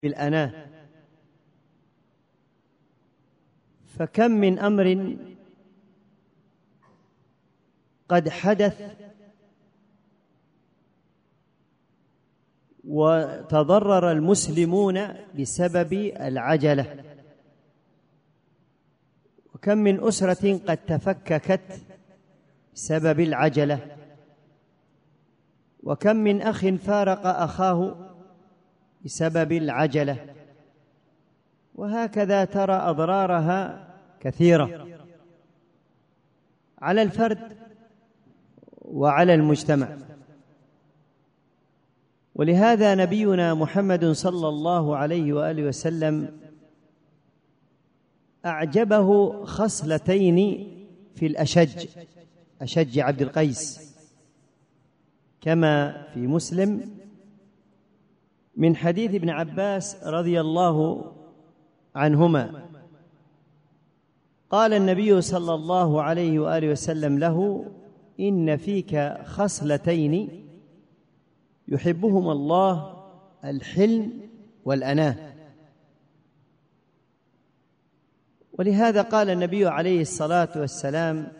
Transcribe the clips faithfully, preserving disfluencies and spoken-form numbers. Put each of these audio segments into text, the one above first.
بالأناة. فكم من أمر قد حدث وتضرر المسلمون بسبب العجلة، وكم من أسرة قد تفككت بسبب العجلة، وكم من أخ فارق أخاه بسبب العجلة، وهكذا ترى أضرارها كثيرة على الفرد وعلى المجتمع. ولهذا نبينا محمد صلى الله عليه وآله وسلم أعجبه خصلتين في الأشج، أشج عبد القيس، كما في مسلم من حديث ابن عباس رضي الله عنهما قال النبي صلى الله عليه وآله وسلم له: إن فيك خصلتين يحبهما الله، الحلم والأناة. ولهذا قال النبي عليه الصلاة والسلام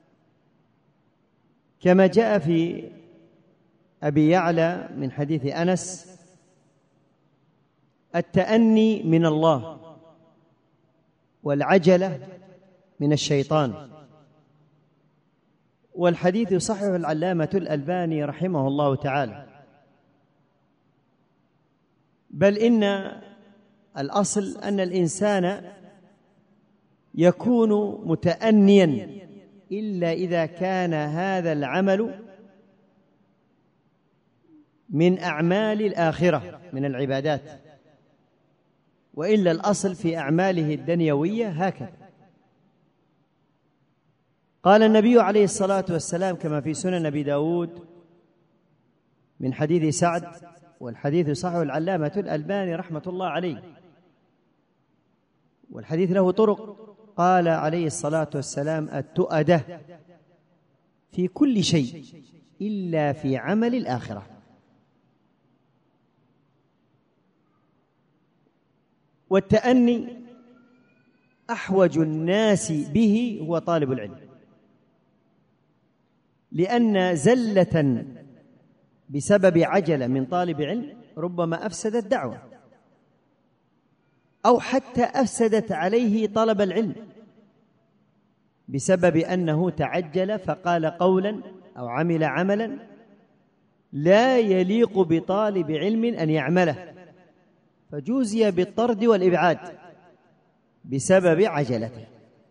كما جاء في أبي يعلى من حديث أنس: التأني من الله، والعجلة من الشيطان. والحديث صحيح العلامة الألباني رحمه الله تعالى. بل إن الأصل أن الإنسان يكون متأنيا إلا إذا كان هذا العمل من أعمال الآخرة من العبادات، وإلا الأصل في أعماله الدنيوية هكذا. قال النبي عليه الصلاة والسلام كما في سنن أبي داود من حديث سعد، والحديث صحيح العلامة الألباني رحمة الله عليه، والحديث له طرق، قال عليه الصلاة والسلام: التؤدة في كل شيء إلا في عمل الآخرة. والتأني أحوج الناس به هو طالب العلم، لأن زلة بسبب عجلة من طالب علم ربما أفسدت دعوة، أو حتى أفسدت عليه طلب العلم بسبب أنه تعجل فقال قولا أو عمل عملا لا يليق بطالب علم أن يعمله، فجوزي بالطرد والإبعاد بسبب عجلته.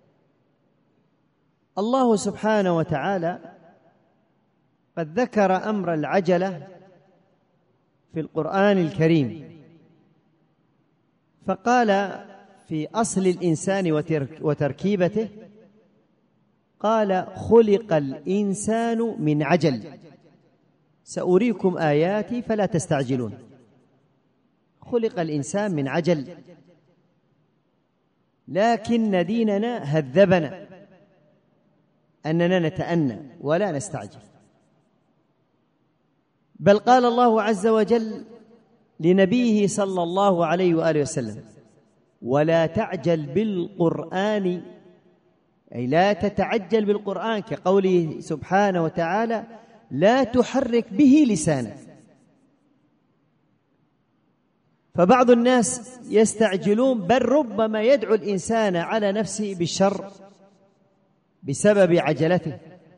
الله سبحانه وتعالى قد ذكر أمر العجلة في القرآن الكريم، فقال في أصل الإنسان وتركيبته، قال: خلق الإنسان من عجل سأريكم آياتي فلا تستعجلون. خلق الإنسان من عجل، لكن ديننا هذبنا أننا نتأنى ولا نستعجل. بل قال الله عز وجل لنبيه صلى الله عليه وآله وسلم: ولا تعجل بالقرآن، أي لا تتعجل بالقرآن، كقوله سبحانه وتعالى: لا تحرك به لسانك. فبعض الناس يستعجلون، بل ربما يدعو الإنسان على نفسه بالشر بسبب عجلته،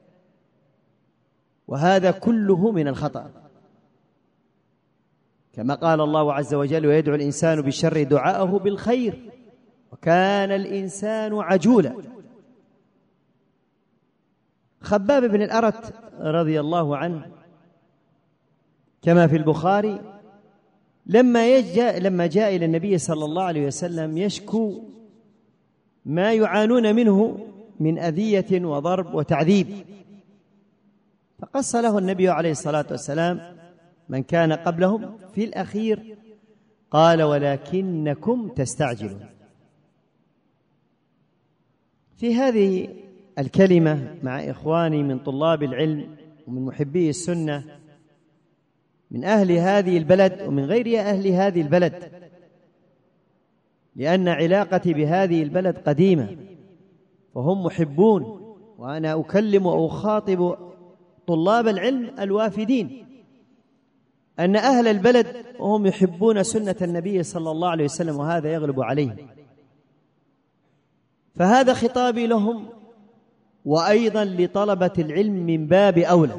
وهذا كله من الخطأ، كما قال الله عز وجل: ويدعو الإنسان بالشر دعاءه بالخير وكان الإنسان عجولا. خباب بن الأرت رضي الله عنه كما في البخاري لما جاء لما جاء إلى النبي صلى الله عليه وسلم يشكو ما يعانون منه من أذية وضرب وتعذيب، فقص له النبي عليه الصلاة والسلام من كان قبلهم في الأخير، قال: ولكنكم تستعجلون. في هذه الكلمة مع إخواني من طلاب العلم ومن محبي السنة من أهل هذه البلد ومن غير أهل هذه البلد، لأن علاقتي بهذه البلد قديمة وهم محبون، وأنا أكلم وأخاطب طلاب العلم الوافدين أن أهل البلد هم يحبون سنة النبي صلى الله عليه وسلم، وهذا يغلب عليهم. فهذا خطابي لهم، وأيضا لطلبة العلم من باب أولى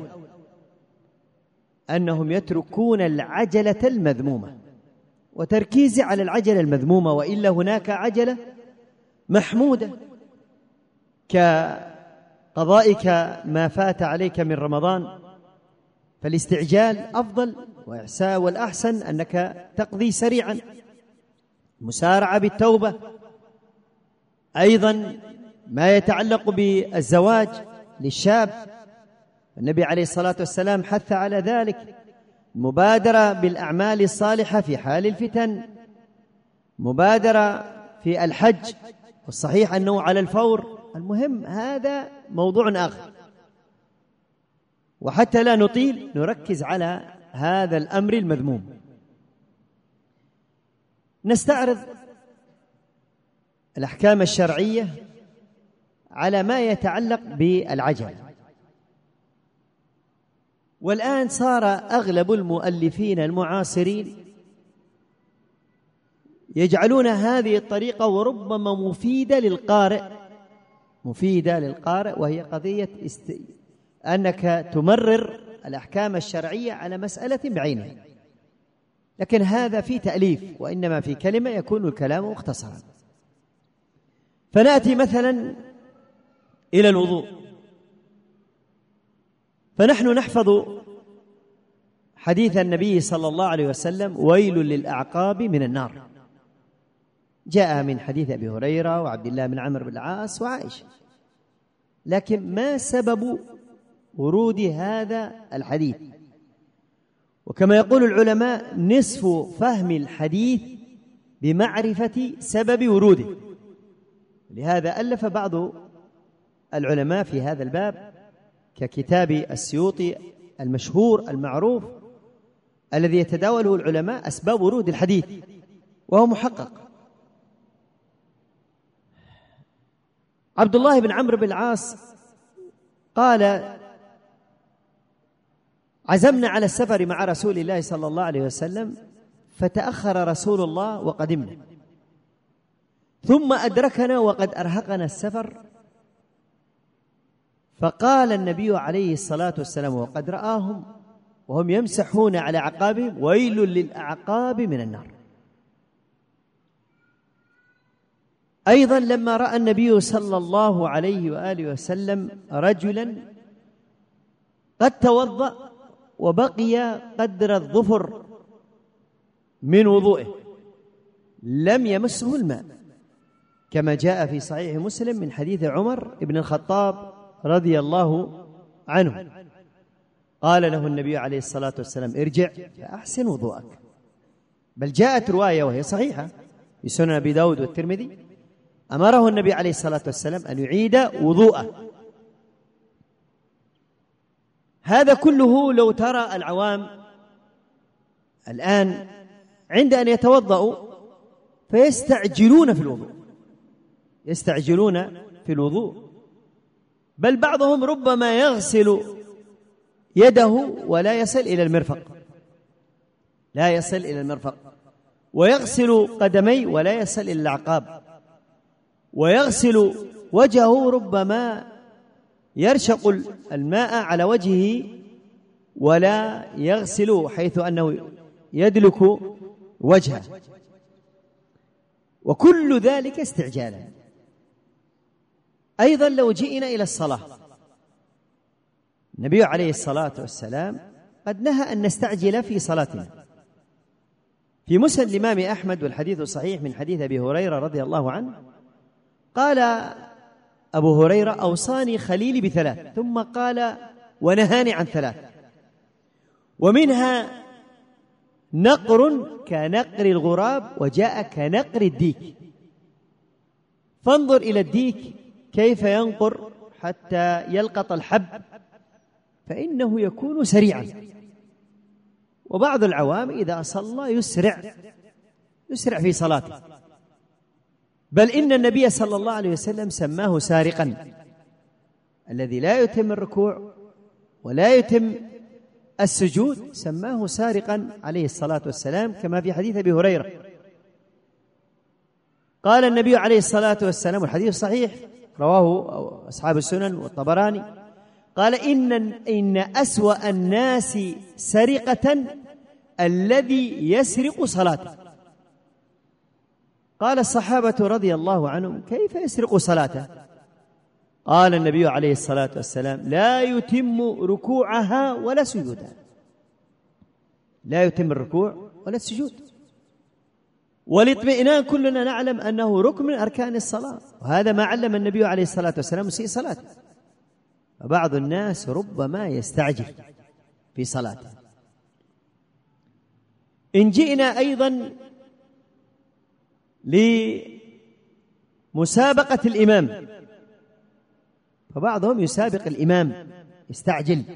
أنهم يتركون العجلة المذمومة، وتركيزي على العجلة المذمومة، وإلا هناك عجلة محمودة كقضائك ما فات عليك من رمضان، فالاستعجال أفضل، والأحسن أنك تقضي سريعا. مسارعة بالتوبة، أيضا ما يتعلق بالزواج للشاب، النبي عليه الصلاة والسلام حث على ذلك. مبادرة بالأعمال الصالحة في حال الفتن، مبادرة في الحج، والصحيح أنه على الفور. المهم هذا موضوع آخر، وحتى لا نطيل نركز على هذا الأمر المذموم. نستعرض الأحكام الشرعية على ما يتعلق بالعجل. والآن صار أغلب المؤلفين المعاصرين يجعلون هذه الطريقة وربما مفيدة للقارئ مفيدة للقارئ وهي قضية است... أنك تمرر الأحكام الشرعية على مسألة بعينها، لكن هذا في تأليف، وإنما في كلمة يكون الكلام مختصرا. فنأتي مثلا إلى الوضوء، فنحن نحفظ حديث النبي صلى الله عليه وسلم: ويل للأعقاب من النار، جاء من حديث أبي هريرة وعبد الله بن عمرو بن العاص وعائشة. لكن ما سبب ورود هذا الحديث؟ وكما يقول العلماء: نصف فهم الحديث بمعرفة سبب وروده. لهذا ألف بعض العلماء في هذا الباب ككتاب السيوطي المشهور المعروف الذي يتداوله العلماء أسباب ورود الحديث، وهو محقق. عبد الله بن عمرو بن العاص قال: عزمنا على السفر مع رسول الله صلى الله عليه وسلم، فتأخر رسول الله وقدمنا، ثم أدركنا وقد أرهقنا السفر، فقال النبي عليه الصلاة والسلام وقد رآهم وهم يمسحون على أعقابهم: ويل للأعقاب من النار. أيضا لما رأى النبي صلى الله عليه وآله وسلم رجلا قد توضأ وبقي قدر الظفر من وضوئه لم يمسه الماء، كما جاء في صحيح مسلم من حديث عمر بن الخطاب رضي الله عنه، قال له النبي عليه الصلاة والسلام: ارجع فأحسن وضوءك. بل جاءت رواية وهي صحيحة في سنن أبي داود والترمذي: أمره النبي عليه الصلاة والسلام أن يعيد وضوءه. هذا كله لو ترى العوام الآن عند أن يتوضأوا فيستعجلون في الوضوء يستعجلون في الوضوء بل بعضهم ربما يغسل يده ولا يصل إلى المرفق لا يصل إلى المرفق ويغسل قدميه ولا يصل إلى الأعقاب، ويغسل وجهه ربما يرشق الماء على وجهه ولا يغسل حيث أنه يدلك وجهه، وكل ذلك استعجالا. أيضا لو جئنا إلى الصلاة، النبي عليه الصلاة والسلام قد نهى أن نستعجل في صلاتنا. في مسند الإمام أحمد والحديث صحيح من حديث أبي هريرة رضي الله عنه قال أبو هريرة: أوصاني خليلي بثلاث، ثم قال: ونهاني عن ثلاث، ومنها نقر كنقر الغراب، وجاء كنقر الديك. فانظر إلى الديك كيف ينقر حتى يلقط الحب، فإنه يكون سريعا. وبعض العوام إذا صلى يسرع يسرع في صلاته، بل إن النبي صلى الله عليه وسلم سماه سارقا، الذي لا يتم الركوع ولا يتم السجود سماه سارقا عليه الصلاة والسلام، كما في حديث أبي هريرة قال النبي عليه الصلاة والسلام، والحديث صحيح رواه أصحاب السنن والطبراني، قال إن إن أسوأ الناس سرقة الذي يسرق صلاته. قال الصحابة رضي الله عنهم: كيف يسرق صلاته؟ قال النبي عليه الصلاة والسلام: لا يتم ركوعها ولا سجودها، لا يتم الركوع ولا السجود. والاطمئنان كلنا نعلم أنه ركن من أركان الصلاة، وهذا ما علم النبي عليه الصلاة والسلام مسيء صلاته. فبعض الناس ربما يستعجل في صلاته. إن جئنا أيضا لمسابقة الإمام، فبعضهم يسابق الإمام يستعجل،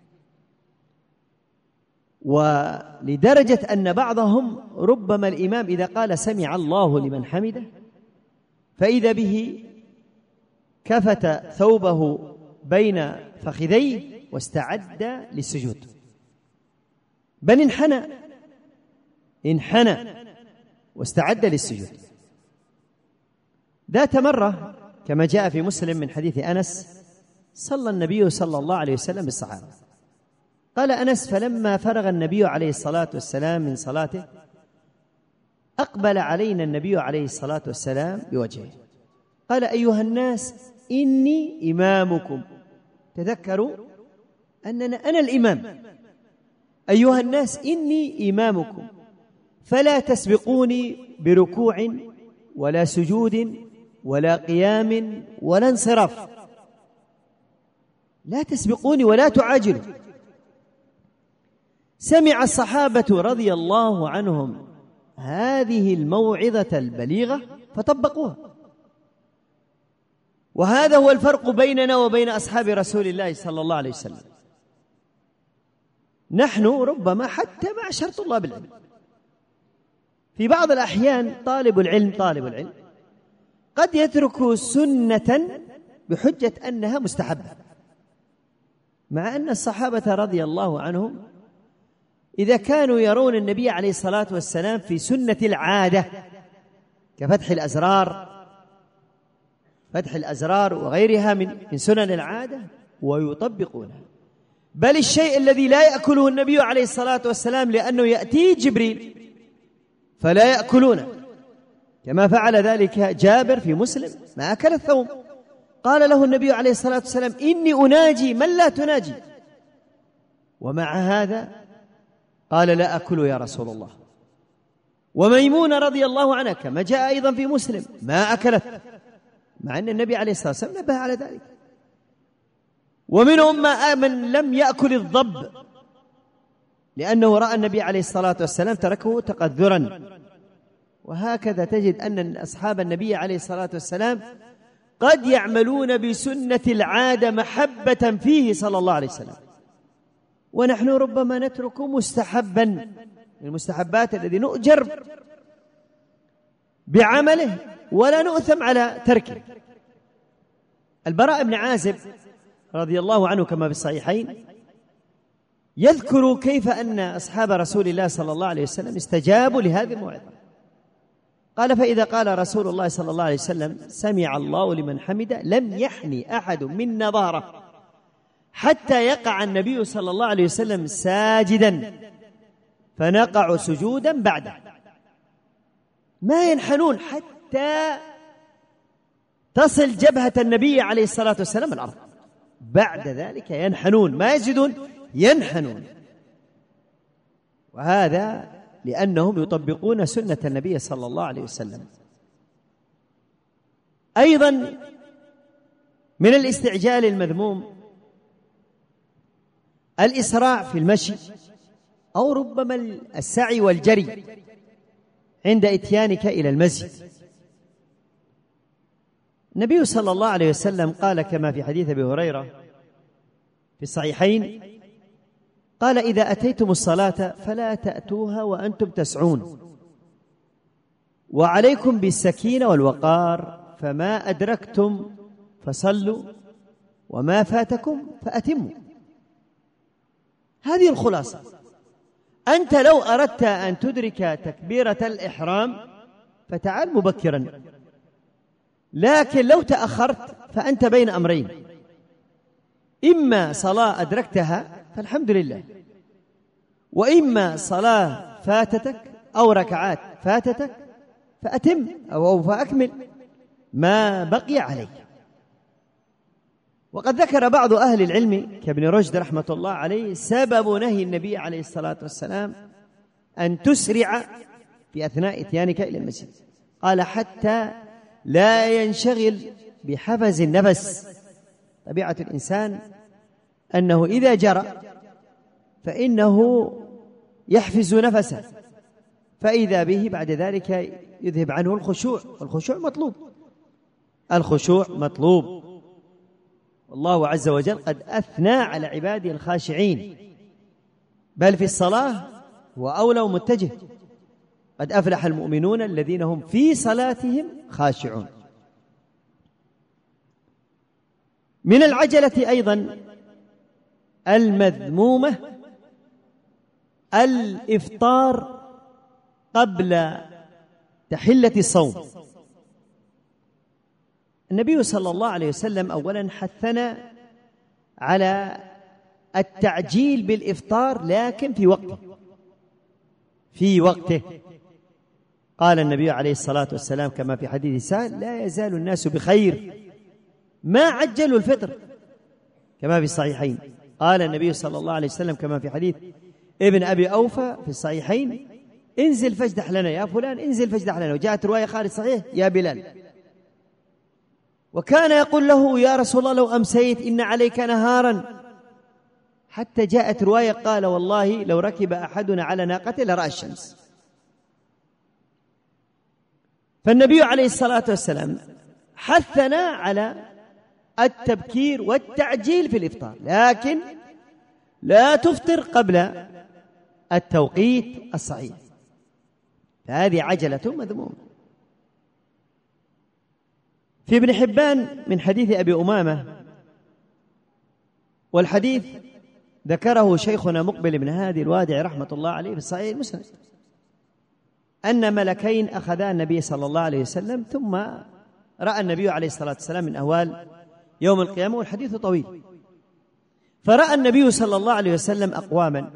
ولدرجة أن بعضهم ربما الإمام إذا قال سمع الله لمن حمده فإذا به كفت ثوبه بين فخذيه واستعد للسجود، بل انحنى انحنى واستعد للسجود. ذات مرة كما جاء في مسلم من حديث أنس، صلى النبي صلى الله عليه وسلم بالصحابة. قال أنس: فلما فرغ النبي عليه الصلاة والسلام من صلاته أقبل علينا النبي عليه الصلاة والسلام بوجهه، قال: أيها الناس إني إمامكم. تذكروا أننا أنا الإمام. أيها الناس إني إمامكم فلا تسبقوني بركوع ولا سجود ولا قيام ولا انصراف، لا تسبقوني ولا تعاجلوا. سمع الصحابة رضي الله عنهم هذه الموعظة البليغة فطبقوها. وهذا هو الفرق بيننا وبين أصحاب رسول الله صلى الله عليه وسلم. نحن ربما حتى معشر طلاب العلم في بعض الأحيان طالب العلم طالب العلم قد يترك سنة بحجة أنها مستحبة، مع أن الصحابة رضي الله عنهم إذا كانوا يرون النبي عليه الصلاة والسلام في سنة العادة كفتح الأزرار فتح الأزرار وغيرها من من سنن العادة ويطبقونها. بل الشيء الذي لا يأكله النبي عليه الصلاة والسلام لأنه يأتيه جبريل فلا يأكلونه، كما فعل ذلك جابر في مسلم، ما أكل الثوم. قال له النبي عليه الصلاة والسلام: إني أناجي من لا تناجي، ومع هذا قال: لا أكل يا رسول الله. وميمونة رضي الله عنها كما جاء أيضا في مسلم ما أكلت، مع أن النبي عليه الصلاة والسلام نبه على ذلك. ومنهم من لم يأكل الضب لأنه رأى النبي عليه الصلاة والسلام تركه تقذرا. وهكذا تجد أن أصحاب النبي عليه الصلاة والسلام قد يعملون بسنة العادة محبة فيه صلى الله عليه وسلم، ونحن ربما نترك مستحبا من المستحبات الذي نؤجر بعمله ولا نؤثم على تركه. البراء بن عازب رضي الله عنه كما في الصحيحين يذكر كيف أن أصحاب رسول الله صلى الله عليه وسلم استجابوا لهذه الموعظة. قال: فإذا قال رسول الله صلى الله عليه وسلم سمع الله لمن حمده لم يحني أحد منا ظهره حتى يقع النبي صلى الله عليه وسلم ساجدا فنقع سجودا بعده، ما ينحنون حتى تصل جبهة النبي عليه الصلاة والسلام الأرض، بعد ذلك ينحنون، ما يسجدون، ينحنون. وهذا لأنهم يطبقون سنة النبي صلى الله عليه وسلم. أيضا من الاستعجال المذموم الإسراع في المشي، أو ربما السعي والجري عند إتيانك إلى المسجد. النبي صلى الله عليه وسلم قال كما في حديث أبي هريرة في الصحيحين، قال: إذا أتيتم الصلاة فلا تأتوها وأنتم تسعون، وعليكم بالسكينة والوقار، فما أدركتم فصلوا وما فاتكم فأتموا. هذه الخلاصة. أنت لو أردت أن تدرك تكبيرة الإحرام فتعال مبكرا، لكن لو تأخرت فأنت بين أمرين: إما صلاة أدركتها فالحمد لله، وإما صلاة فاتتك أو ركعات فاتتك فأتم أو فأكمل ما بقي عليك. وقد ذكر بعض أهل العلم كابن رشد رحمة الله عليه سبب نهي النبي عليه الصلاة والسلام أن تسرع في أثناء إتيانك إلى المسجد. قال: حتى لا ينشغل بحفز النفس. طبيعة الإنسان أنه إذا جرى فإنه يحفز نفسه، فإذا به بعد ذلك يذهب عنه الخشوع، والخشوع مطلوب، الخشوع مطلوب. والله عز وجل قد أثنى على عباده الخاشعين، بل في الصلاة هو أولى ومتجه: قد أفلح المؤمنون الذين هم في صلاتهم خاشعون. من العجلة أيضا المذمومة الإفطار قبل تحلة الصوم. النبي صلى الله عليه وسلم أولا حثنا على التعجيل بالإفطار، لكن في وقته في وقته قال النبي عليه الصلاة والسلام كما في حديث سهل: لا يزال الناس بخير ما عجلوا الفطر، كما في الصحيحين. قال النبي صلى الله عليه وسلم كما في حديث ابن أبي أوفى في الصحيحين: انزل فاجدح لنا يا فلان، انزل فاجدح لنا. وجاءت رواية خالد صحيح: يا بلال. وكان يقول له: يا رسول الله لو أمسيت إن عليك نهارا. حتى جاءت رواية قال: والله لو ركب أحدنا على ناقته لرأى الشمس. فالنبي عليه الصلاة والسلام حثنا على التبكير والتعجيل في الإفطار، لكن لا تفطر قبل التوقيت الصحيح، فهذه عجلة مذمومة. في ابن حبان من حديث أبي أمامة، والحديث ذكره شيخنا مقبل بن هادي الوادعي رحمة الله عليه في الصحيح المسند، أن ملكين أخذا النبي صلى الله عليه وسلم، ثم رأى النبي عليه الصلاة والسلام من أهوال يوم القيامة، والحديث طويل. فرأى النبي صلى الله عليه وسلم أقواما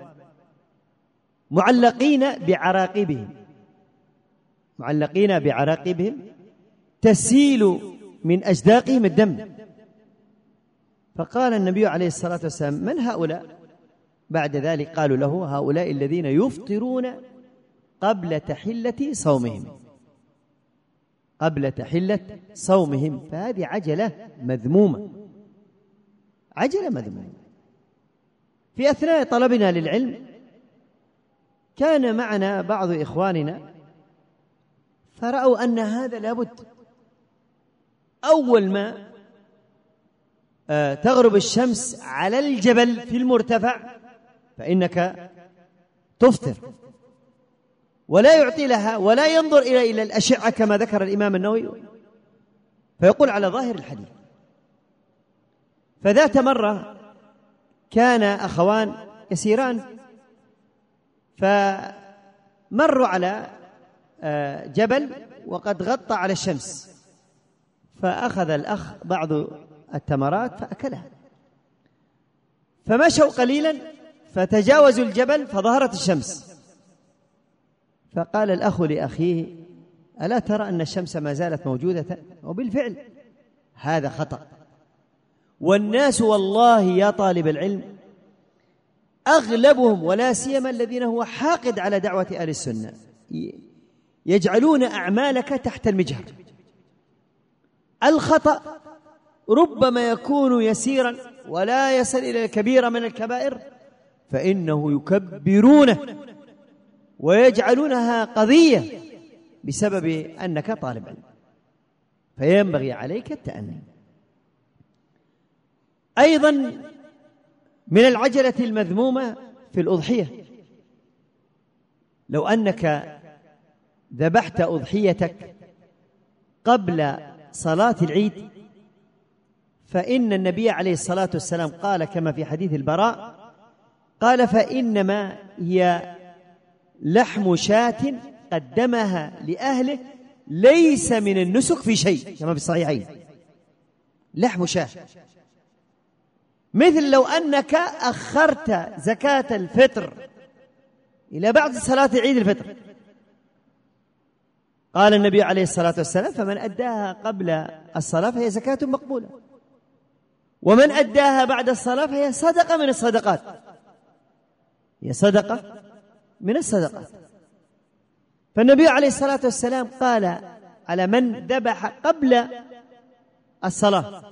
معلقين بعراقبهم معلقين بعراقبهم تسيل من أجداقهم الدم. فقال النبي عليه الصلاة والسلام: من هؤلاء؟ بعد ذلك قالوا له: هؤلاء الذين يفطرون قبل تحلة صومهم قبل تحلة صومهم فهذه عجلة مذمومة، عجلة مذمومة. في أثناء طلبنا للعلم كان معنا بعض إخواننا فرأوا أن هذا لابد أول ما تغرب الشمس على الجبل في المرتفع فإنك تفطر، ولا يعطي لها ولا ينظر إلى إلى الأشعة كما ذكر الإمام النووي، فيقول على ظاهر الحديث. فذات مرة كان أخوان يسيران فمروا على جبل وقد غطى على الشمس، فأخذ الأخ بعض التمرات فأكلها، فمشوا قليلا فتجاوزوا الجبل فظهرت الشمس، فقال الأخ لأخيه: ألا ترى أن الشمس ما زالت موجودة؟ وبالفعل هذا خطأ. والناس والله يا طالب العلم أغلبهم ولا سيما الذين هو حاقد على دعوة أهل السنة يجعلون أعمالك تحت المجهر. الخطأ ربما يكون يسيرا ولا يصل إلى الكبيرة من الكبائر، فإنه يكبرونه ويجعلونها قضية بسبب أنك طالب علم، فينبغي عليك التأني. أيضا من العجلة المذمومة في الأضحية، لو أنك ذبحت أضحيتك قبل صلاة العيد، فإن النبي عليه الصلاة والسلام قال كما في حديث البراء قال: فإنما هي لحم شاة قدمها لأهله ليس من النسك في شيء، كما في الصحيحين. لحم شاة، مثل لو أنك أخرت زكاة الفطر إلى بعد صلاة عيد الفطر. قال النبي عليه الصلاة والسلام: فمن أداها قبل الصلاة فهي زكاة مقبولة، ومن أداها بعد الصلاة فهي صدقة من الصدقات، هي صدقة من الصدقات. فالنبي عليه الصلاة والسلام قال على من ذبح قبل الصلاة،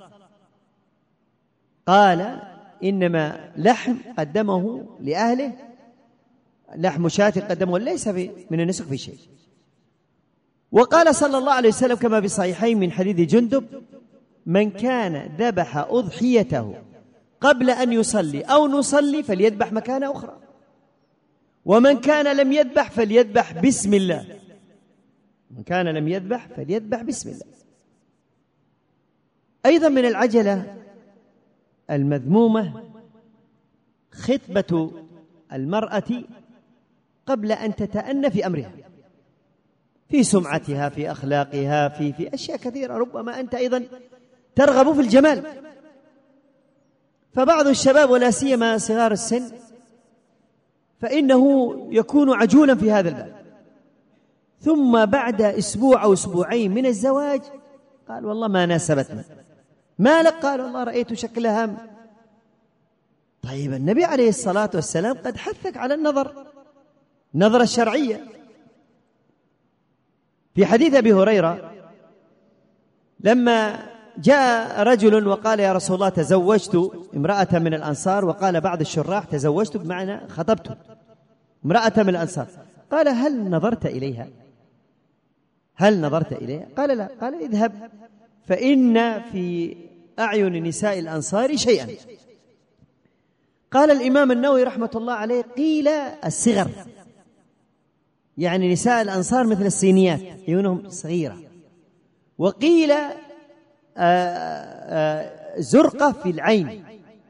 قال: إنما لحم قدمه لأهله، لحم شاة قدمه ليس من النسك في شيء. وقال صلى الله عليه وسلم كما في الصحيحين من حديث جندب: من كان ذبح أضحيته قبل أن يصلي أو نصلي فليذبح مكان أخرى، ومن كان لم يذبح فليذبح بسم الله. من كان لم يذبح فليذبح بسم الله. أيضا من العجلة المذمومة خطبة المرأة قبل أن تتأنى في أمرها، في سمعتها، في أخلاقها، في في أشياء كثيرة. ربما أنت أيضا ترغب في الجمال، فبعض الشباب ولا سيما صغار السن فإنه يكون عجولا في هذا الباب، ثم بعد أسبوع أو أسبوعين من الزواج قال: والله ما ناسبتنا. ما لك؟ قال: والله رأيت شكلها. طيب، النبي عليه الصلاة والسلام قد حثك على النظر، النظرة الشرعية. في حديث أبي هريرة لما جاء رجل وقال: يا رسول الله تزوجت امرأة من الأنصار، وقال بعض الشراح تزوجت بمعنى خطبت امرأة من الأنصار، قال: هل نظرت إليها؟ هل نظرت إليها؟ قال: لا. قال: اذهب فإن في أعين نساء الأنصار شيئا. قال الإمام النووي رحمة الله عليه: قيل الصغر، يعني نساء الأنصار مثل الصينيات عيونهم صغيرة، وقيل زرقة في العين.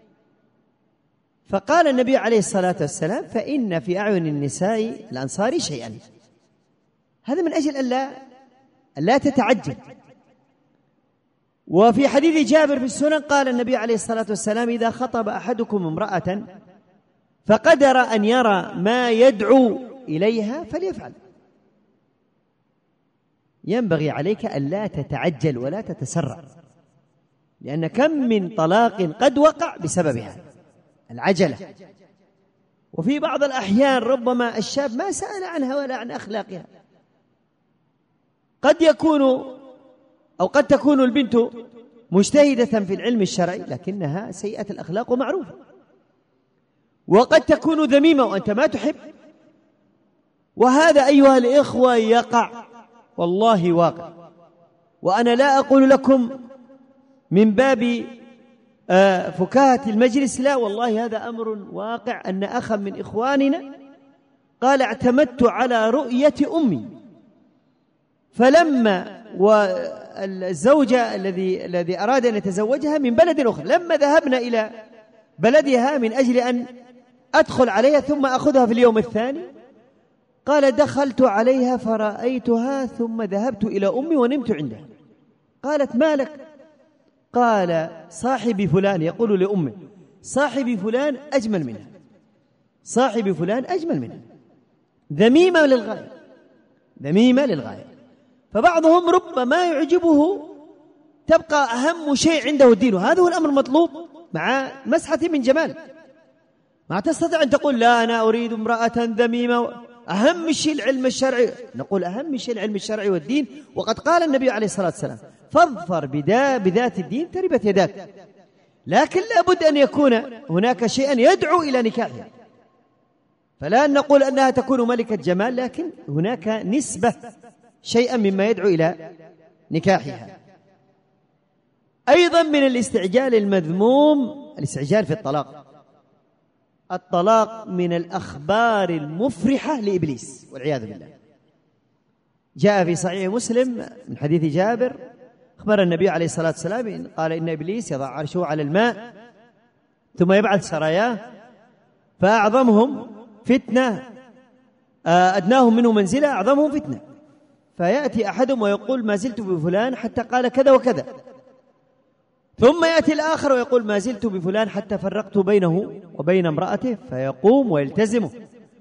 فقال النبي عليه الصلاة والسلام: فإن في أعين النساء الأنصار شيئا. هذا من أجل ألا لا تتعجل. وفي حديث جابر في السنن قال النبي عليه الصلاة والسلام: إذا خطب أحدكم امرأة فقدر أن يرى ما يدعو إليها فليفعل. ينبغي عليك ألا تتعجل ولا تتسرع، لأن كم من طلاق قد وقع بسببها العجلة. وفي بعض الأحيان ربما الشاب ما سأل عنها ولا عن أخلاقها، قد يكون أو قد تكون البنت مجتهدة في العلم الشرعي لكنها سيئة الأخلاق ومعروفة، وقد تكون ذميمة وأنت ما تحب. وهذا أيها الإخوة يقع، والله واقع. وأنا لا أقول لكم من باب فكاهة المجلس، لا، والله هذا أمر واقع. أن أخا من إخواننا قال: اعتمدت على رؤية أمي، فلما والزوجة الذي الذي أراد أن يتزوجها من بلد أخرى، لما ذهبنا إلى بلدها من أجل أن أدخل عليها ثم أخذها في اليوم الثاني، قال: دخلت عليها فرأيتها ثم ذهبت إلى أمي ونمت عندها. قالت: ما لك؟ قال: صاحبي فلان يقول لأمه: صاحبي فلان أجمل منها، صاحبي فلان أجمل منها. ذميمة للغاية، ذميمة للغاية. فبعضهم ربما يعجبه تبقى أهم شيء عنده الدين، وهذا هو الأمر المطلوب مع مسحة من جمال. ما تستطيع أن تقول: لا، أنا أريد امرأة ذميمة، أهم شيء العلم الشرعي. نقول: أهم شيء العلم الشرعي والدين، وقد قال النبي عليه الصلاة والسلام: فاظفر بذات الدين تربت يداك. لكن لا بد أن يكون هناك شيئا يدعو إلى نكاحها، فلا نقول أنها تكون ملكة جمال، لكن هناك نسبة شيئا مما يدعو إلى نكاحها. أيضا من الاستعجال المذموم الاستعجال في الطلاق. الطلاق من الأخبار المفرحة لإبليس والعياذ بالله. جاء في صحيح مسلم من حديث جابر أخبر النبي عليه الصلاة والسلام قال إن إبليس يضع عرشه على الماء ثم يبعث سراياه فأعظمهم فتنة أدناهم منه منزلة أعظمهم فتنة، فيأتي أحدهم ويقول ما زلت بفلان حتى قال كذا وكذا، ثم يأتي الآخر ويقول ما زلت بفلان حتى فرقت بينه وبين امرأته، فيقوم ويلتزمه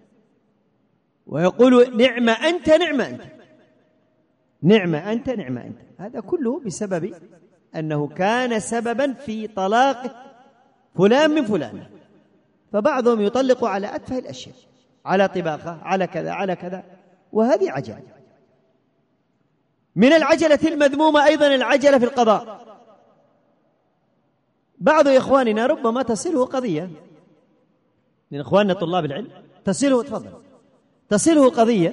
ويقول نعم أنت نعم أنت نعم أنت نعم أنت. هذا كله بسبب أنه كان سببا في طلاق فلان من فلان. فبعضهم يطلق على أتفه الأشياء، على طباقة، على كذا على كذا، وهذه عجلة. من العجلة المذمومة أيضا العجلة في القضاء. بعض إخواننا ربما تصله قضية من إخواننا طلاب العلم، تصله تفضل تصله قضية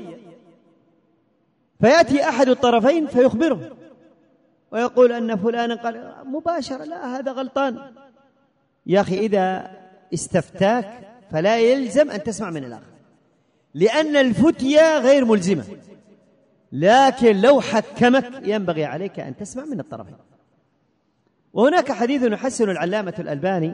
فيأتي أحد الطرفين فيخبره ويقول أن فلانا قال مباشرة لا هذا غلطان. يا أخي إذا استفتاك فلا يلزم أن تسمع من الآخر، لأن الفتية غير ملزمة، لكن لو حكمك ينبغي عليك أن تسمع من الطرفين. وهناك حديث يحسن العلامة الألباني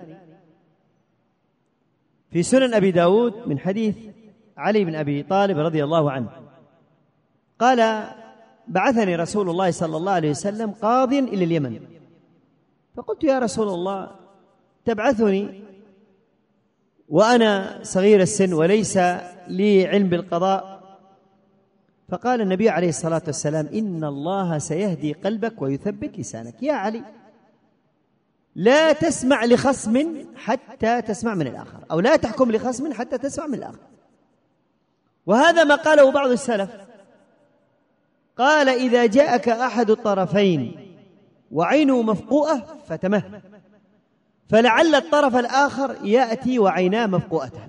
في سنن أبي داود من حديث علي بن أبي طالب رضي الله عنه قال بعثني رسول الله صلى الله عليه وسلم قاض إلى اليمن، فقلت يا رسول الله تبعثني وأنا صغير السن وليس لي علم بالقضاء؟ فقال النبي عليه الصلاة والسلام إن الله سيهدي قلبك ويثبت لسانك. يا علي لا تسمع لخصم حتى تسمع من الآخر، أو لا تحكم لخصم حتى تسمع من الآخر. وهذا ما قاله بعض السلف، قال إذا جاءك أحد الطرفين وعينه مفقوءة فتمهل، فلعل الطرف الآخر يأتي وعيناه مفقوءتان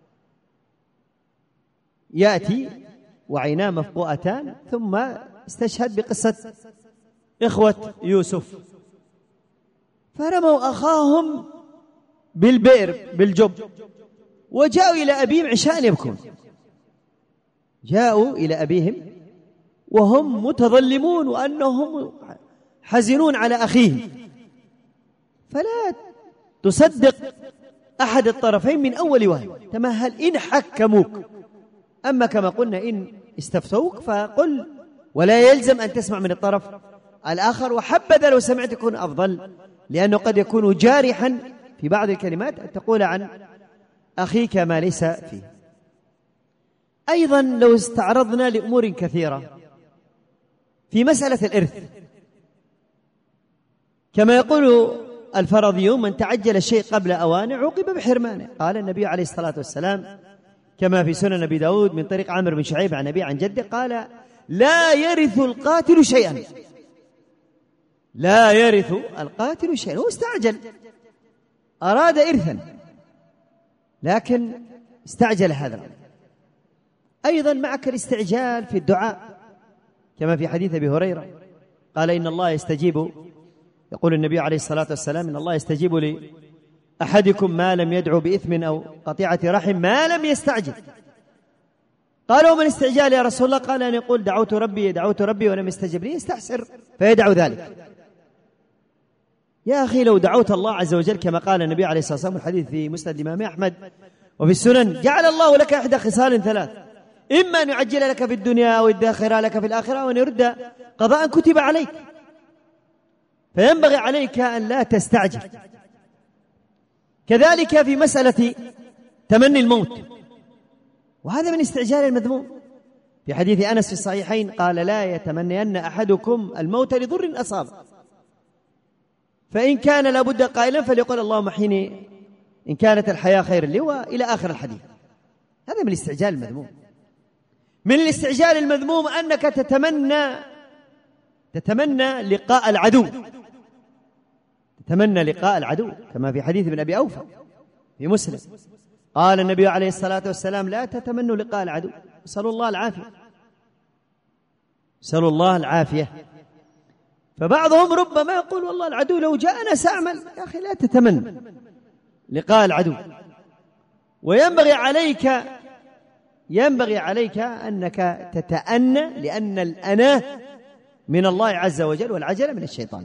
يأتي وعيناه مفقوءتان ثم استشهد بقصة إخوة يوسف، فرموا أخاهم بالبئر بالجب وجاءوا إلى أبيهم عشاء يبكون. جاءوا إلى أبيهم وهم متظلمون وأنهم حزنون على أخيهم، فلا تصدق أحد الطرفين من أول وهلة، تمهل إن حكموك. أما كما قلنا إن استفتوك فقل، ولا يلزم أن تسمع من الطرف الآخر، وحبذا لو سمعت يكون أفضل، لأنه قد يكون جارحا في بعض الكلمات أن تقول عن أخيك ما ليس فيه. أيضا لو استعرضنا لأمور كثيرة في مسألة الإرث، كما يقول الفرضيون من تعجل الشيء قبل أوانه عوقب بحرمانه. قال النبي عليه الصلاة والسلام كما في سنن أبي داود من طريق عمرو بن شعيب عن أبي عن جده قال لا يرث القاتل شيئا لا يرث القاتل شيئا. هو استعجل، أراد إرثا لكن استعجل هذا. أيضا معك الاستعجال في الدعاء كما في حديث أبي هريرة قال إن الله يستجيب، يقول النبي عليه الصلاة والسلام إن الله يستجيب لأحدكم ما لم يدعو بإثم أو قطيعة رحم ما لم يستعجل. قالوا من استعجال يا رسول الله؟ قال أن يقول دعوت ربي دعوت ربي ولم يستجب لي، يستحسر فيدعو ذلك. يا أخي لو دعوت الله عز وجل كما قال النبي عليه الصلاة والسلام الحديث في مسند الإمام أحمد وفي السنن جعل الله لك إحدى خصال ثلاث، إما أن يعجل لك في الدنيا أو يدخر لك في الآخرة، وأن يرد قضاء كتب عليك، فينبغي عليك أن لا تستعجل. كذلك في مسألة تمني الموت، وهذا من استعجال المذموم. في حديث أنس في الصحيحين قال لا يتمنين أحدكم الموت لضر أصاب، فإن كان لابد قائلا فليقول اللهم احيني إن كانت الحياة خير لي، وإلى آخر الحديث. هذا من الاستعجال المذموم. من الاستعجال المذموم أنك تتمنى تتمنى لقاء العدو تتمنى لقاء العدو كما في حديث ابن أبي أوفى في مسلم قال النبي عليه الصلاة والسلام لا تتمنوا لقاء العدو، اسألوا الله العافية اسألوا الله العافية. فبعضهم ربما يقول والله العدو لو جاءنا سأعمل. يا أخي لا تتمنى لقاء العدو، وينبغي عليك ينبغي عليك أنك تتأنى، لأن الأناة من الله عز وجل والعجلة من الشيطان.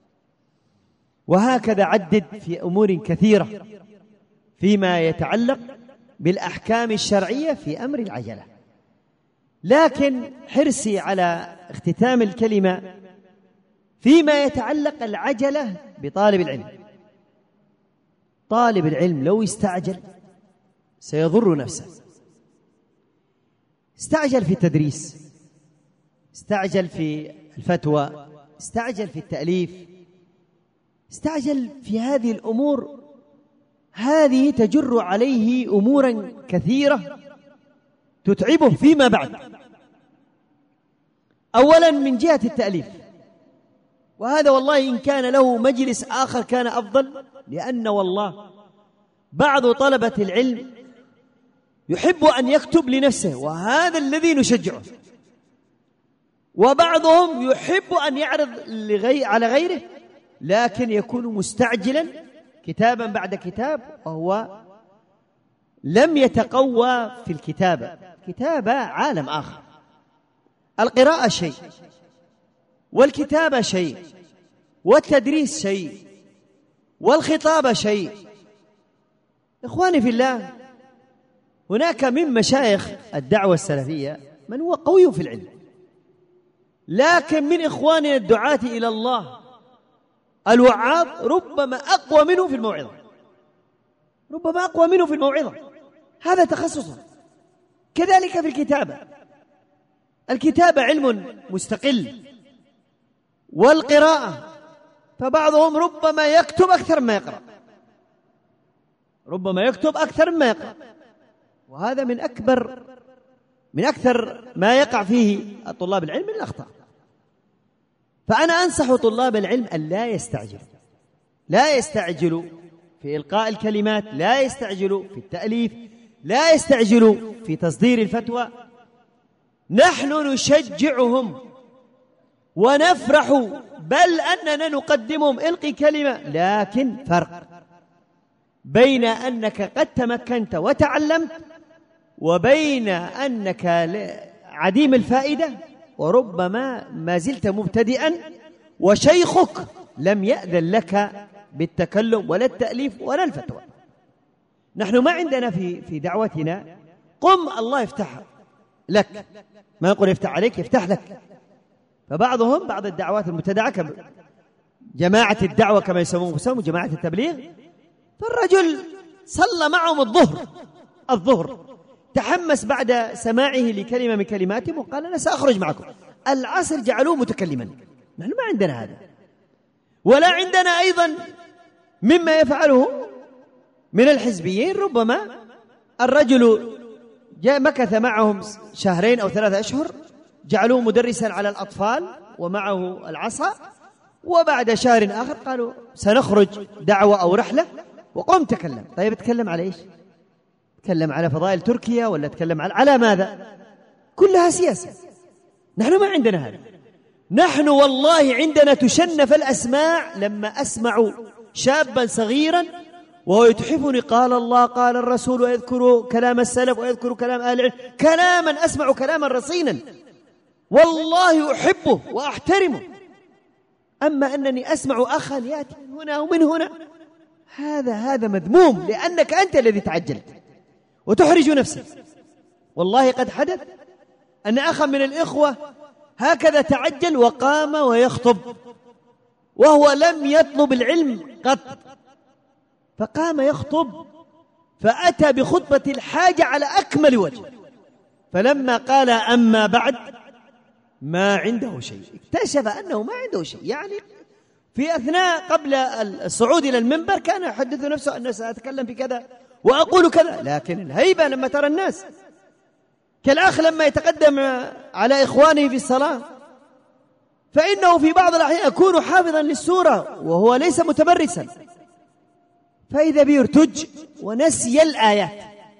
وهكذا عدد في أمور كثيرة فيما يتعلق بالأحكام الشرعية في أمر العجلة. لكن حرصي على اختتام الكلمة فيما يتعلق العجلة بطالب العلم. طالب العلم لو استعجل سيضر نفسه. استعجل في التدريس، استعجل في الفتوى، استعجل في التأليف، استعجل في هذه الأمور، هذه تجر عليه أمورا كثيرة تتعبه فيما بعد. أولا من جهة التأليف، وهذا والله إن كان له مجلس آخر كان أفضل، لأن والله بعض طلبة العلم يحب أن يكتب لنفسه، وهذا الذي نشجعه، وبعضهم يحب أن يعرض لغي على غيره، لكن يكون مستعجلا كتابا بعد كتاب وهو لم يتقوى في الكتابة. كتابة عالم آخر، القراءة شيء، والكتابة شيء، والتدريس شيء، والخطابة شيء. إخواني في الله، هناك من مشايخ الدعوة السلفية من هو قوي في العلم، لكن من إخواننا الدعاة إلى الله الوعاظ ربما أقوى منه في الموعظة، ربما أقوى منه في الموعظة، هذا تخصصه. كذلك في الكتابة، الكتابة علم مستقل، والقراءة فبعضهم ربما يكتب أكثر ما يقرأ، ربما يكتب أكثر ما يقرأ، وهذا من أكبر من أكثر ما يقع فيه طلاب العلم من الأخطاء. فأنا أنصح طلاب العلم أن لا يستعجلوا، لا يستعجلوا في إلقاء الكلمات، لا يستعجلوا في التأليف، لا يستعجلوا في تصدير الفتوى. نحن نشجعهم ونفرح، بل أننا نقدمهم إلقي كلمة، لكن فرق بين أنك قد تمكنت وتعلمت وبين أنك عديم الفائدة وربما ما زلت مبتدئا وشيخك لم يأذن لك بالتكلم ولا التأليف ولا الفتوى. نحن ما عندنا في في دعوتنا قم الله يفتح لك، ما يقول يفتح عليك، يفتح لك. فبعضهم بعض الدعوات المبتدعة جماعة الدعوة كما يسمون يسمون جماعة التبليغ، فالرجل صلى معهم الظهر الظهر تحمس بعد سماعه لكلمة من كلماتهم وقال أنا سأخرج معكم. العصر جعلوه متكلما. نحن ما عندنا هذا، ولا عندنا أيضا مما يفعله من الحزبيين. ربما الرجل جاء مكث معهم شهرين أو ثلاثة أشهر، جعلوه مدرسا على الأطفال ومعه العصا، وبعد شهر آخر قالوا سنخرج دعوة أو رحلة وقم تكلم. طيب تكلم على إيش؟ تكلم على فضائل تركيا ولا تكلم على, على ماذا؟ كلها سياسة. نحن ما عندنا هذا. نحن والله عندنا تشنف الأسماع. لما أسمع شابا صغيرا وهو يتحفني قال الله قال الرسول ويذكر كلام السلف ويذكر كلام أهل العلم، كلاما أسمع كلاما رصينا والله أحبه وأحترمه. أما أنني أسمع أخا يأتي من هنا ومن هنا، هذا هذا مذموم، لأنك أنت الذي تعجلت وتحرج نفسك. والله قد حدث أن أخا من الإخوة هكذا تعجل وقام ويخطب وهو لم يطلب العلم قط، فقام يخطب فأتى بخطبة الحاجة على أكمل وجه، فلما قال أما بعد ما عنده شيء، اكتشف أنه ما عنده شيء. يعني في أثناء قبل الصعود إلى المنبر كان يحدث نفسه أنه سأتكلم في كذا وأقول كذا، لكن الهيبة لما ترى الناس كالأخ لما يتقدم على إخوانه في الصلاة فإنه في بعض الأحيان يكون حافظا للسورة وهو ليس متبرسا، فإذا بيرتج ونسي الآيات،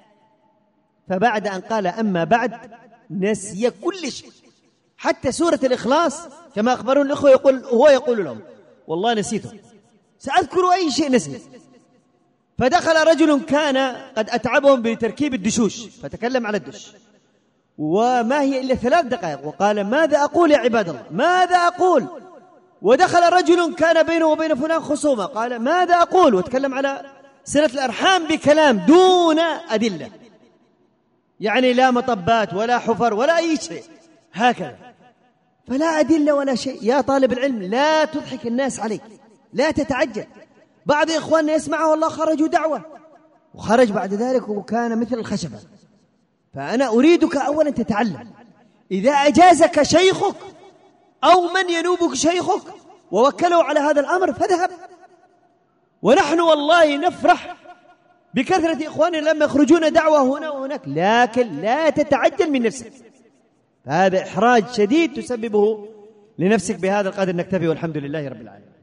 فبعد أن قال أما بعد نسي كل شيء حتى سورة الإخلاص كما أخبرون الأخوة، يقول هو يقول لهم والله نسيته، سأذكر أي شيء نسي. فدخل رجل كان قد أتعبهم بتركيب الدشوش فتكلم على الدش، وما هي إلا ثلاث دقائق، وقال ماذا أقول يا عباد الله، ماذا أقول؟ ودخل رجل كان بينه وبين فلان خصومة، قال ماذا أقول؟ وتكلم على صلة الأرحام بكلام دون أدلة، يعني لا مطبات ولا حفر ولا أي شيء، هكذا، فلا أدلة ولا شيء. يا طالب العلم لا تضحك الناس عليك، لا تتعجل. بعض إخواننا يسمعه والله خرجوا دعوة وخرج بعد ذلك وكان مثل الخشبة. فأنا أريدك أولا تتعلم، إذا أجازك شيخك أو من ينوبك شيخك ووكله على هذا الأمر فذهب. ونحن والله نفرح بكثرة إخواننا لما يخرجون دعوة هنا وهناك، لكن لا تتعجل من نفسك، هذا إحراج شديد تسببه لنفسك. بهذا القدر نكتفي، والحمد لله رب العالمين.